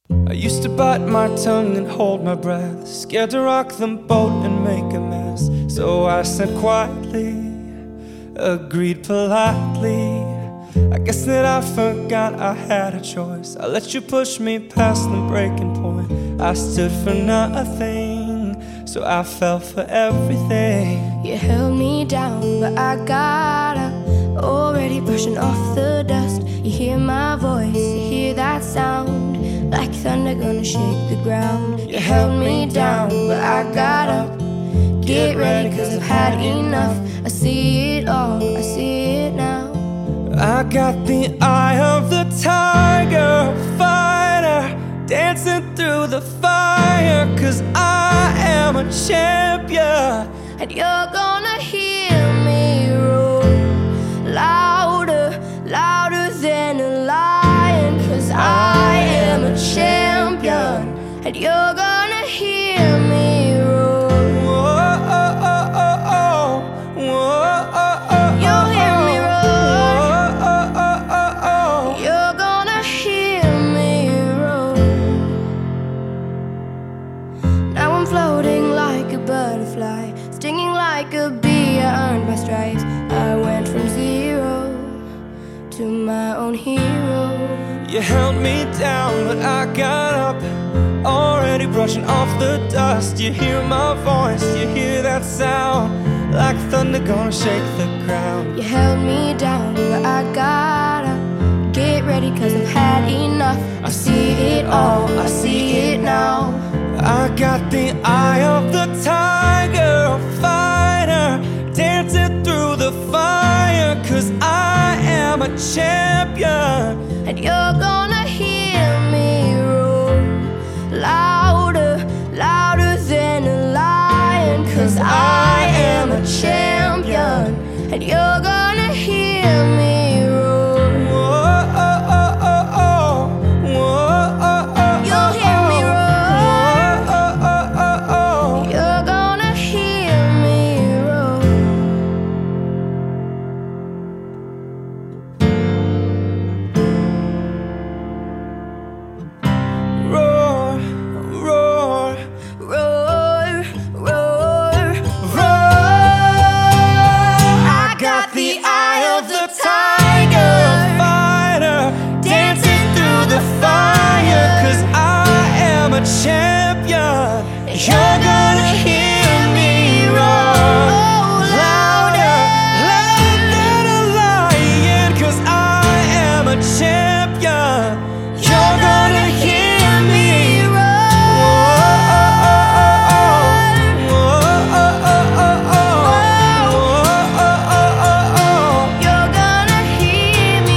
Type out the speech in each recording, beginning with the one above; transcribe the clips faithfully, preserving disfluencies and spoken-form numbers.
I used to bite my tongue and hold my breath, scared to rock the boat and make a mess. So I said quietly, agreed politely. I guess that I forgot I had a choice. I let you push me past the breaking point. I stood for nothing, so I fell for everything. You held me down, but I got up, already brushing off the dust. You hear my voice, you hear that sound, like thunder gonna shake the ground. You held me down, but I got up. Get ready, cause I've had enough. I see it all, I see it now. I got the eye of the tiger, fighter, dancing through the fire. Cause I am a champion, and you're gonna hear me roar, louder, louder than a lion. Cause I am a champion, and you're gonna hear me roar. Whoa, oh, oh, oh, oh. Whoa, oh, oh, You'll hear me roar. oh, oh, oh, oh. You're gonna hear me roar. Now I'm floating like a butterfly, stinging like a bee. I earned my stripes. I went from zero to my own hero. You held me down, but I got up, already brushing off the dust. You hear my voice, you hear that sound, like thunder gonna shake the ground. You held me down, but I got up. Get ready, cause I've had enough. I see it all, I see it now. I got the eye of the tiger, fighter, dancing through the fire. Cause I am a champion, and you're gonna hear me roar, louder, louder than a lion. Cause I am a champion, and you're gonna hear me roar. Whoa, oh, oh, oh, oh. Whoa, oh, oh, You'll hear me roar. oh, oh, oh, oh. You're gonna hear me roar. Roar, roar, Roar, roar, roar. I got the eye of the tiger, tiger, fighter, dancing through the fire. Cause I am a champion. You're gonna hear me roar, louder, louder than a lion. Cause I am a champion. You're gonna hear me You're gonna hear me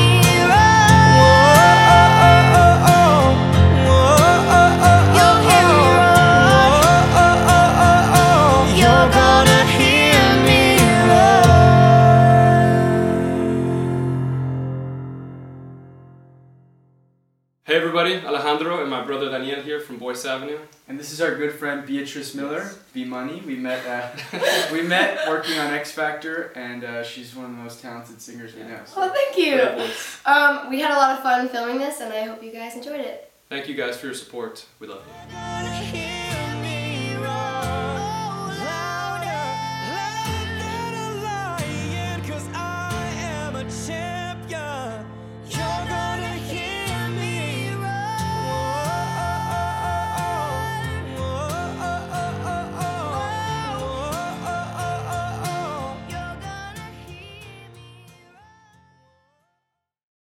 You'll hear me You're gonna hear me Hey everybody, Alejandro and my brother Daniel here from Boyce Avenue. And this is our good friend Beatrice Miller, B Money. We met uh, we met working on X Factor, and uh, she's one of the most talented singers we know. So Well, thank you. great voice. Um, we had a lot of fun filming this, and I hope you guys enjoyed it. Thank you guys for your support. We love you. You're gonna hear